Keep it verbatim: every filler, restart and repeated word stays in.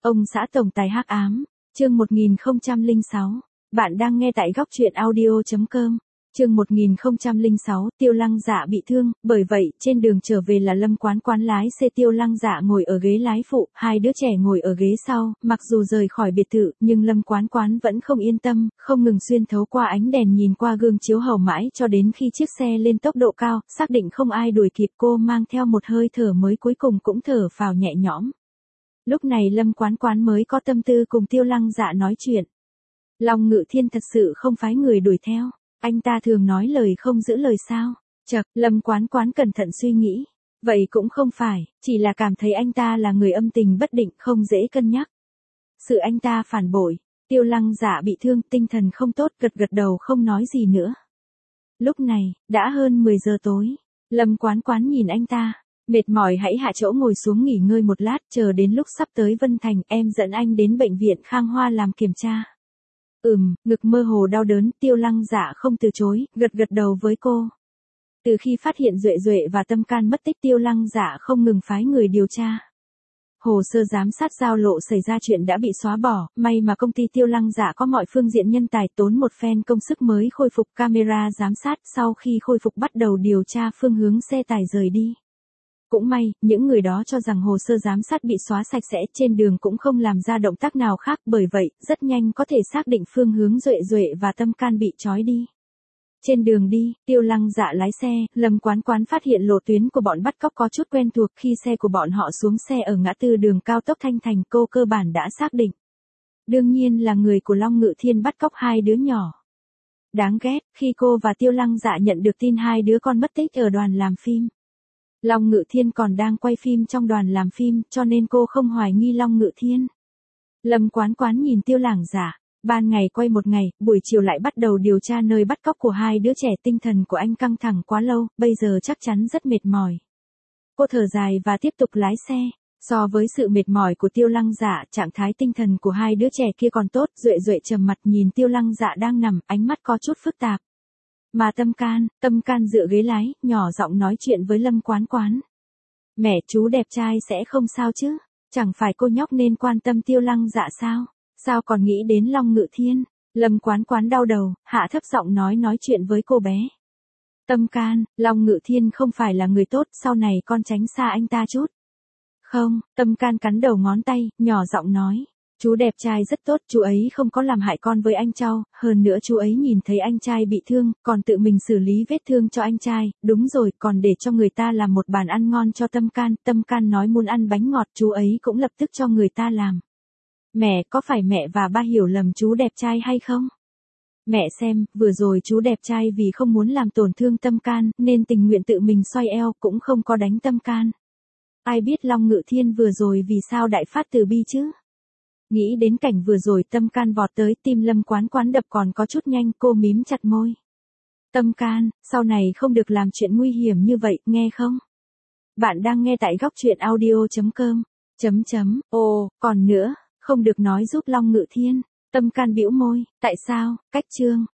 Ông xã tổng tài hắc ám, chương một nghìn không trăm lẻ sáu. Bạn đang nghe tại góc truyện audio chấm com. Chương một nghìn không trăm lẻ sáu, Tiêu Lăng Dạ bị thương, bởi vậy, trên đường trở về là Lâm Quán Quán lái xe, Tiêu Lăng Dạ ngồi ở ghế lái phụ, hai đứa trẻ ngồi ở ghế sau, mặc dù rời khỏi biệt thự, nhưng Lâm Quán Quán vẫn không yên tâm, không ngừng xuyên thấu qua ánh đèn nhìn qua gương chiếu hậu mãi cho đến khi chiếc xe lên tốc độ cao, xác định không ai đuổi kịp, cô mang theo một hơi thở mới cuối cùng cũng thở phào nhẹ nhõm. Lúc này Lâm Quán Quán mới có tâm tư cùng Tiêu Lăng Dạ nói chuyện. Long Ngự Thiên thật sự không phái người đuổi theo. Anh ta thường nói lời không giữ lời sao? Chậc, Lâm Quán Quán cẩn thận suy nghĩ. Vậy cũng không phải, chỉ là cảm thấy anh ta là người âm tình bất định, không dễ cân nhắc. Sự anh ta phản bội, Tiêu Lăng Dạ bị thương, tinh thần không tốt, gật gật đầu không nói gì nữa. Lúc này, đã hơn mười giờ tối. Lâm Quán Quán nhìn anh ta. Mệt mỏi hãy hạ chỗ ngồi xuống nghỉ ngơi một lát, chờ đến lúc sắp tới Vân Thành, em dẫn anh đến bệnh viện Khang Hoa làm kiểm tra. Ừm, ngực mơ hồ đau đớn, Tiêu Lăng Dạ không từ chối, gật gật đầu với cô. Từ khi phát hiện Duệ Duệ và Tâm Can mất tích, Tiêu Lăng Dạ không ngừng phái người điều tra. Hồ sơ giám sát giao lộ xảy ra chuyện đã bị xóa bỏ, may mà công ty Tiêu Lăng Dạ có mọi phương diện nhân tài, tốn một phen công sức mới khôi phục camera giám sát, sau khi khôi phục bắt đầu điều tra phương hướng xe tải rời đi. Cũng may, những người đó cho rằng hồ sơ giám sát bị xóa sạch sẽ, trên đường cũng không làm ra động tác nào khác, bởi vậy, rất nhanh có thể xác định phương hướng Duệ Duệ và Tâm Can bị trói đi. Trên đường đi, Tiêu Lăng Dạ lái xe, Lâm Quán Quán phát hiện lộ tuyến của bọn bắt cóc có chút quen thuộc, khi xe của bọn họ xuống xe ở ngã tư đường cao tốc Thanh Thành, cô cơ bản đã xác định. Đương nhiên là người của Long Ngự Thiên bắt cóc hai đứa nhỏ. Đáng ghét, khi cô và Tiêu Lăng Dạ nhận được tin hai đứa con mất tích ở đoàn làm phim. Long Ngự Thiên còn đang quay phim trong đoàn làm phim, cho nên cô không hoài nghi Long Ngự Thiên. Lâm Quán Quán nhìn Tiêu Lăng Dạ, ban ngày quay một ngày, buổi chiều lại bắt đầu điều tra nơi bắt cóc của hai đứa trẻ, tinh thần của anh căng thẳng quá lâu, bây giờ chắc chắn rất mệt mỏi. Cô thở dài và tiếp tục lái xe. So với sự mệt mỏi của Tiêu Lăng Dạ, trạng thái tinh thần của hai đứa trẻ kia còn tốt. Duệ Duệ trầm mặt nhìn Tiêu Lăng Dạ đang nằm, ánh mắt có chút phức tạp. Mà Tâm Can, Tâm Can dựa ghế lái, nhỏ giọng nói chuyện với Lâm Quán Quán. Mẹ chú đẹp trai sẽ không sao chứ? Chẳng phải cô nhóc nên quan tâm Tiêu Lăng Dạ sao? Sao còn nghĩ đến Long Ngự Thiên? Lâm Quán Quán đau đầu, hạ thấp giọng nói nói chuyện với cô bé. Tâm Can, Long Ngự Thiên không phải là người tốt, sau này con tránh xa anh ta chút. Không, Tâm Can cắn đầu ngón tay, nhỏ giọng nói. Chú đẹp trai rất tốt, chú ấy không có làm hại con với anh Châu, hơn nữa chú ấy nhìn thấy anh trai bị thương, còn tự mình xử lý vết thương cho anh trai, đúng rồi, còn để cho người ta làm một bàn ăn ngon cho Tâm Can, Tâm Can nói muốn ăn bánh ngọt, chú ấy cũng lập tức cho người ta làm. Mẹ, có phải mẹ và ba hiểu lầm chú đẹp trai hay không? Mẹ xem, vừa rồi chú đẹp trai vì không muốn làm tổn thương Tâm Can, nên tình nguyện tự mình xoay eo, cũng không có đánh Tâm Can. Ai biết Long Ngự Thiên vừa rồi vì sao đại phát từ bi chứ? Nghĩ đến cảnh vừa rồi, Tâm Can vọt tới, tim Lâm Quán Quán đập còn có chút nhanh, cô mím chặt môi. Tâm Can, sau này không được làm chuyện nguy hiểm như vậy, nghe không? Bạn đang nghe tại góc truyện audio chấm com. Chấm chấm, ồ, còn nữa, không được nói giúp Long Ngự Thiên. Tâm Can bĩu môi, tại sao? Cách chương.